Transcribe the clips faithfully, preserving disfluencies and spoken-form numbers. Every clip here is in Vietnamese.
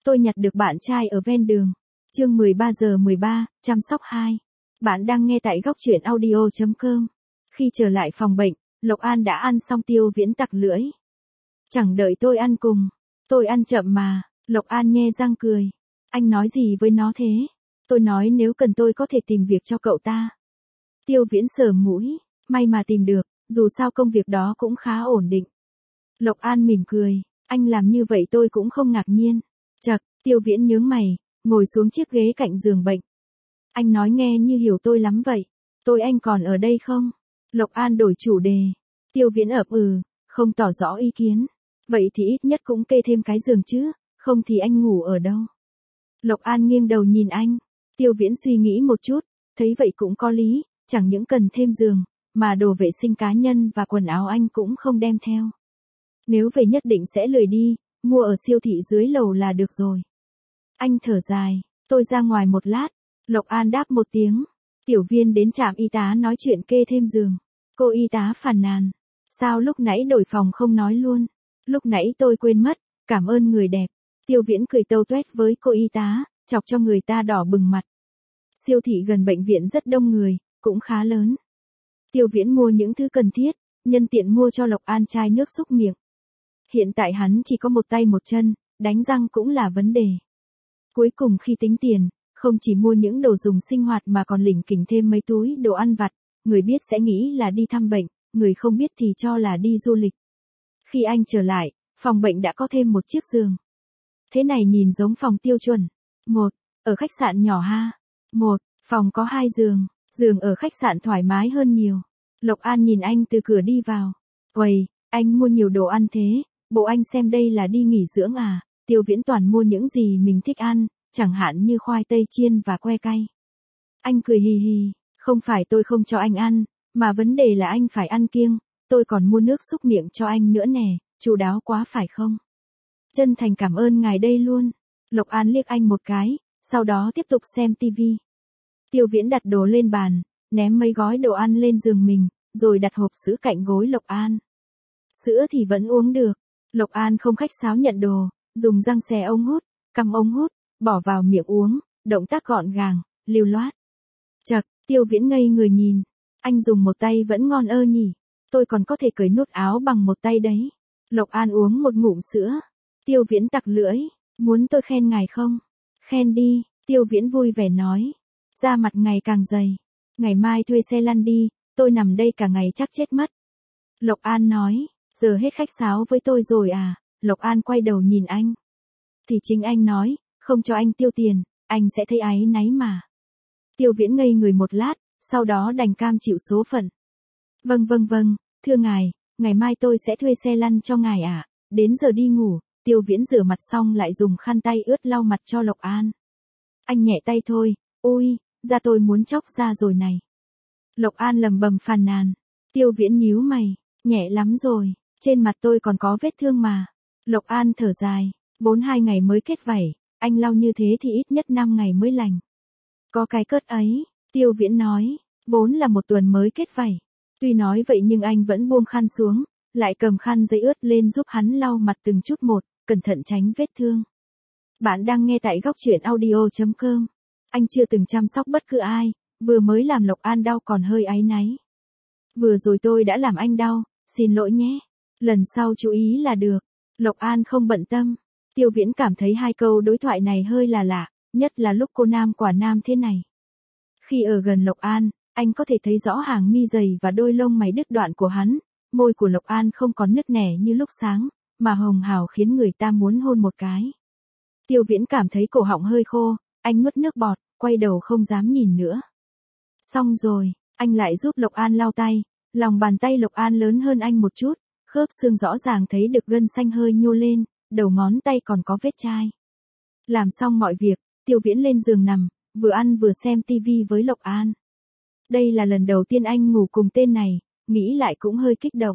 Tôi nhặt được bạn trai ở ven đường. Chương mười ba giờ mười ba, chăm sóc hai. Bạn đang nghe tại góc truyện audio chấm com. Khi trở lại phòng bệnh, Lộc An đã ăn xong. Tiêu Viễn tặc lưỡi. Chẳng đợi tôi ăn cùng. Tôi ăn chậm mà. Lộc An nhe răng cười. Anh nói gì với nó thế? Tôi nói nếu cần tôi có thể tìm việc cho cậu ta. Tiêu Viễn sờ mũi. May mà tìm được, dù sao công việc đó cũng khá ổn định. Lộc An mỉm cười. Anh làm như vậy tôi cũng không ngạc nhiên. Chậc, Tiêu Viễn nhướng mày, ngồi xuống chiếc ghế cạnh giường bệnh. Anh nói nghe như hiểu tôi lắm vậy. Tôi anh còn ở đây không? Lộc An đổi chủ đề. Tiêu Viễn ậm ừ, không tỏ rõ ý kiến. Vậy thì ít nhất cũng kê thêm cái giường chứ, không thì anh ngủ ở đâu? Lộc An nghiêng đầu nhìn anh. Tiêu Viễn suy nghĩ một chút, thấy vậy cũng có lý, chẳng những cần thêm giường, mà đồ vệ sinh cá nhân và quần áo anh cũng không đem theo. Nếu về nhất định sẽ lười đi, mua ở siêu thị dưới lầu là được rồi. Anh thở dài, tôi ra ngoài một lát. Lộc An đáp một tiếng. Tiểu Viên đến trạm y tá nói chuyện kê thêm giường. Cô y tá phàn nàn. Sao lúc nãy đổi phòng không nói luôn? Lúc nãy tôi quên mất, cảm ơn người đẹp. Tiêu Viễn cười tâu tuét với cô y tá, chọc cho người ta đỏ bừng mặt. Siêu thị gần bệnh viện rất đông người, cũng khá lớn. Tiêu Viễn mua những thứ cần thiết, nhân tiện mua cho Lộc An chai nước súc miệng. Hiện tại hắn chỉ có một tay một chân, đánh răng cũng là vấn đề. Cuối cùng khi tính tiền, không chỉ mua những đồ dùng sinh hoạt mà còn lỉnh kỉnh thêm mấy túi đồ ăn vặt, người biết sẽ nghĩ là đi thăm bệnh, người không biết thì cho là đi du lịch. Khi anh trở lại, phòng bệnh đã có thêm một chiếc giường. Thế này nhìn giống phòng tiêu chuẩn. Một, ở khách sạn nhỏ ha. Một, phòng có hai giường, giường ở khách sạn thoải mái hơn nhiều. Lộc An nhìn anh từ cửa đi vào. Uầy, anh mua nhiều đồ ăn thế, bộ anh xem đây là đi nghỉ dưỡng à? Tiêu Viễn toàn mua những gì mình thích ăn, chẳng hạn như khoai tây chiên và que cay. Anh cười hì hì, không phải tôi không cho anh ăn, mà vấn đề là anh phải ăn kiêng, tôi còn mua nước súc miệng cho anh nữa nè, chu đáo quá phải không? Chân thành cảm ơn ngài đây luôn. Lộc An liếc anh một cái, sau đó tiếp tục xem tivi. Tiêu Viễn đặt đồ lên bàn, ném mấy gói đồ ăn lên giường mình, rồi đặt hộp sữa cạnh gối Lộc An. Sữa thì vẫn uống được. Lộc An không khách sáo nhận đồ, dùng răng xé ống hút, cắm ống hút, bỏ vào miệng uống, động tác gọn gàng, lưu loát. Chậc, Tiêu Viễn ngây người nhìn. Anh dùng một tay vẫn ngon ơ nhỉ. Tôi còn có thể cởi nút áo bằng một tay đấy. Lộc An uống một ngụm sữa. Tiêu Viễn tặc lưỡi. Muốn tôi khen ngài không? Khen đi, Tiêu Viễn vui vẻ nói. Da mặt ngày càng dày. Ngày mai thuê xe lăn đi, tôi nằm đây cả ngày chắc chết mất. Lộc An nói. Giờ hết khách sáo với tôi rồi à? Lộc An quay đầu nhìn anh. Thì chính anh nói, không cho anh tiêu tiền, anh sẽ thấy áy náy mà. Tiêu Viễn ngây người một lát, sau đó đành cam chịu số phận. Vâng vâng vâng, thưa ngài, ngày mai tôi sẽ thuê xe lăn cho ngài ạ. À? Đến giờ đi ngủ, Tiêu Viễn rửa mặt xong lại dùng khăn tay ướt lau mặt cho Lộc An. Anh nhẹ tay thôi, ôi, da tôi muốn chóc ra rồi này. Lộc An lầm bầm phàn nàn. Tiêu Viễn nhíu mày, nhẹ lắm rồi, trên mặt tôi còn có vết thương mà. Lộc An thở dài, vốn hai ngày mới kết vảy, anh lau như thế thì ít nhất năm ngày mới lành. Có cái cớt ấy, Tiêu Viễn nói, vốn là một tuần mới kết vảy. Tuy nói vậy nhưng anh vẫn buông khăn xuống, lại cầm khăn giấy ướt lên giúp hắn lau mặt từng chút một, cẩn thận tránh vết thương. Bạn đang nghe tại góc truyện audio chấm com. Anh chưa từng chăm sóc bất cứ ai, vừa mới làm Lộc An đau còn hơi áy náy. Vừa rồi tôi đã làm anh đau, xin lỗi nhé. Lần sau chú ý là được. Lộc An không bận tâm. Tiêu Viễn cảm thấy hai câu đối thoại này hơi là lạ, nhất là lúc cô nam quả nam thế này. Khi ở gần Lộc An, anh có thể thấy rõ hàng mi dày và đôi lông mày đứt đoạn của hắn. Môi của Lộc An không còn nứt nẻ như lúc sáng, mà hồng hào khiến người ta muốn hôn một cái. Tiêu Viễn cảm thấy cổ họng hơi khô, anh nuốt nước bọt, quay đầu không dám nhìn nữa. Xong rồi, anh lại giúp Lộc An lau tay, lòng bàn tay Lộc An lớn hơn anh một chút, khớp xương rõ ràng thấy được gân xanh hơi nhô lên, đầu ngón tay còn có vết chai. Làm xong mọi việc, Tiêu Viễn lên giường nằm, vừa ăn vừa xem tivi với Lộc An. Đây là lần đầu tiên anh ngủ cùng tên này, nghĩ lại cũng hơi kích động.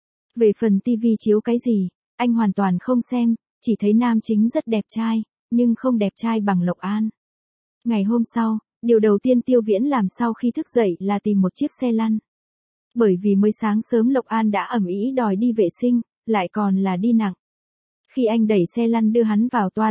Về phần tivi chiếu cái gì, anh hoàn toàn không xem, chỉ thấy nam chính rất đẹp trai, nhưng không đẹp trai bằng Lộc An. Ngày hôm sau, điều đầu tiên Tiêu Viễn làm sau khi thức dậy là tìm một chiếc xe lăn. Bởi vì mới sáng sớm Lộc An đã ầm ĩ đòi đi vệ sinh, lại còn là đi nặng. Khi anh đẩy xe lăn đưa hắn vào toilet,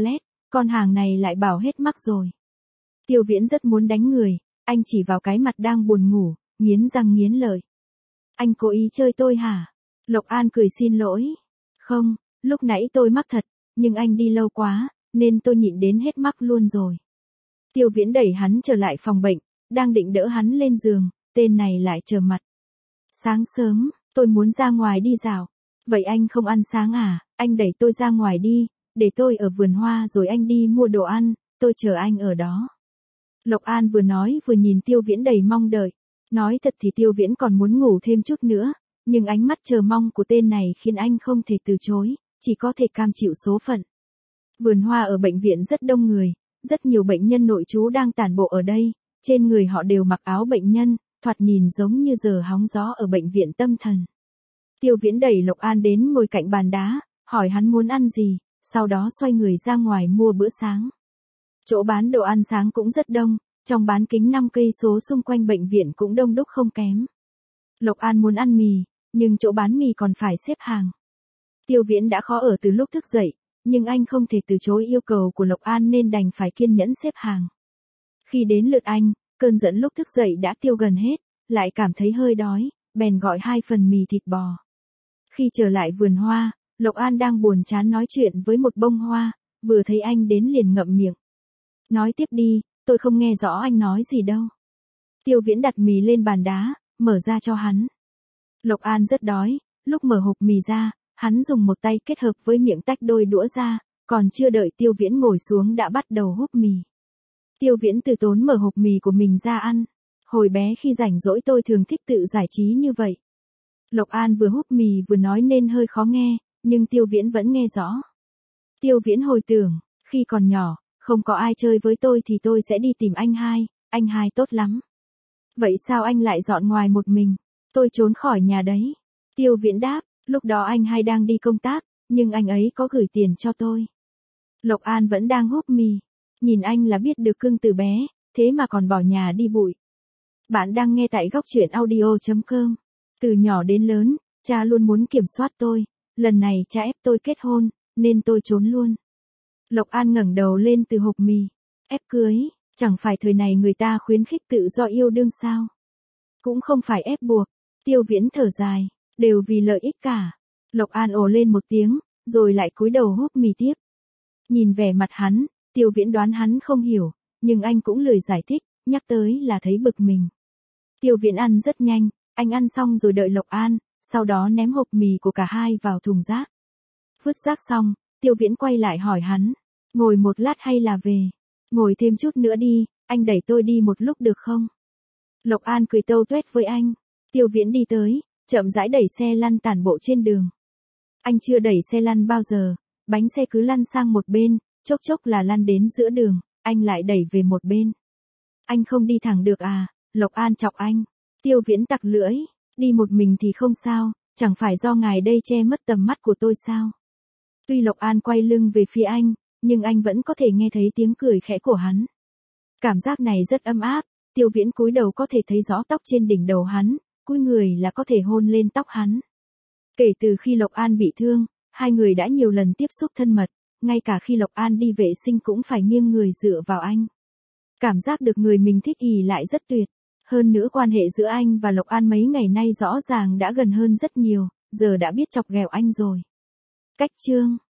con hàng này lại bảo hết mắc rồi. Tiêu Viễn rất muốn đánh người, anh chỉ vào cái mặt đang buồn ngủ, nghiến răng nghiến lợi. Anh cố ý chơi tôi hả? Lộc An cười xin lỗi. Không, lúc nãy tôi mắc thật, nhưng anh đi lâu quá, nên tôi nhịn đến hết mắc luôn rồi. Tiêu Viễn đẩy hắn trở lại phòng bệnh, đang định đỡ hắn lên giường, tên này lại trờ mặt. Sáng sớm, tôi muốn ra ngoài đi dạo. Vậy anh không ăn sáng à? Anh đẩy tôi ra ngoài đi, để tôi ở vườn hoa rồi anh đi mua đồ ăn, tôi chờ anh ở đó. Lộc An vừa nói vừa nhìn Tiêu Viễn đầy mong đợi. Nói thật thì Tiêu Viễn còn muốn ngủ thêm chút nữa, nhưng ánh mắt chờ mong của tên này khiến anh không thể từ chối, chỉ có thể cam chịu số phận. Vườn hoa ở bệnh viện rất đông người, rất nhiều bệnh nhân nội trú đang tản bộ ở đây, trên người họ đều mặc áo bệnh nhân, thoạt nhìn giống như giờ hóng gió ở bệnh viện tâm thần. Tiêu Viễn đẩy Lộc An đến ngồi cạnh bàn đá, hỏi hắn muốn ăn gì, sau đó xoay người ra ngoài mua bữa sáng. Chỗ bán đồ ăn sáng cũng rất đông, trong bán kính năm cây số xung quanh bệnh viện cũng đông đúc không kém. Lộc An muốn ăn mì, nhưng chỗ bán mì còn phải xếp hàng. Tiêu Viễn đã khó ở từ lúc thức dậy, nhưng anh không thể từ chối yêu cầu của Lộc An nên đành phải kiên nhẫn xếp hàng. Khi đến lượt anh, cơn giận lúc thức dậy đã tiêu gần hết, lại cảm thấy hơi đói, bèn gọi hai phần mì thịt bò. Khi trở lại vườn hoa, Lộc An đang buồn chán nói chuyện với một bông hoa, vừa thấy anh đến liền ngậm miệng. Nói tiếp đi, tôi không nghe rõ anh nói gì đâu. Tiêu Viễn đặt mì lên bàn đá, mở ra cho hắn. Lộc An rất đói, lúc mở hộp mì ra, hắn dùng một tay kết hợp với miệng tách đôi đũa ra, còn chưa đợi Tiêu Viễn ngồi xuống đã bắt đầu húp mì. Tiêu Viễn từ tốn mở hộp mì của mình ra ăn. Hồi bé khi rảnh rỗi tôi thường thích tự giải trí như vậy. Lộc An vừa húp mì vừa nói nên hơi khó nghe, nhưng Tiêu Viễn vẫn nghe rõ. Tiêu Viễn hồi tưởng, khi còn nhỏ, không có ai chơi với tôi thì tôi sẽ đi tìm anh hai, anh hai tốt lắm. Vậy sao anh lại dọn ngoài một mình? Tôi trốn khỏi nhà đấy. Tiêu Viễn đáp, lúc đó anh hai đang đi công tác, nhưng anh ấy có gửi tiền cho tôi. Lộc An vẫn đang húp mì. Nhìn anh là biết được cưng từ bé, thế mà còn bỏ nhà đi bụi. Bạn đang nghe tại góc truyện audio chấm com. Từ nhỏ đến lớn, cha luôn muốn kiểm soát tôi, lần này cha ép tôi kết hôn, nên tôi trốn luôn. Lộc An ngẩng đầu lên từ hộp mì. Ép cưới, chẳng phải thời này người ta khuyến khích tự do yêu đương sao? Cũng không phải ép buộc. Tiêu Viễn thở dài, đều vì lợi ích cả. Lộc An ồ lên một tiếng, rồi lại cúi đầu húp mì tiếp. Nhìn vẻ mặt hắn, Tiêu Viễn đoán hắn không hiểu, nhưng anh cũng lười giải thích, nhắc tới là thấy bực mình. Tiêu Viễn ăn rất nhanh, anh ăn xong rồi đợi Lộc An, sau đó ném hộp mì của cả hai vào thùng rác. Vứt rác xong, Tiêu Viễn quay lại hỏi hắn, ngồi một lát hay là về? Ngồi thêm chút nữa đi, anh đẩy tôi đi một lúc được không? Lộc An cười tâu tuét với anh. Tiêu Viễn đi tới, chậm rãi đẩy xe lăn tản bộ trên đường. Anh chưa đẩy xe lăn bao giờ, bánh xe cứ lăn sang một bên, chốc chốc là lăn đến giữa đường, anh lại đẩy về một bên. Anh không đi thẳng được à? Lộc An chọc anh. Tiêu Viễn tặc lưỡi, đi một mình thì không sao, chẳng phải do ngài đây che mất tầm mắt của tôi sao? Tuy Lộc An quay lưng về phía anh, nhưng anh vẫn có thể nghe thấy tiếng cười khẽ của hắn. Cảm giác này rất ấm áp, Tiêu Viễn cúi đầu có thể thấy rõ tóc trên đỉnh đầu hắn, cúi người là có thể hôn lên tóc hắn. Kể từ khi Lộc An bị thương, hai người đã nhiều lần tiếp xúc thân mật, ngay cả khi Lộc An đi vệ sinh cũng phải nghiêng người dựa vào anh. Cảm giác được người mình thích ì lại rất tuyệt. Hơn nữa quan hệ giữa anh và Lộc An mấy ngày nay rõ ràng đã gần hơn rất nhiều, giờ đã biết chọc ghẹo anh rồi. Cách chương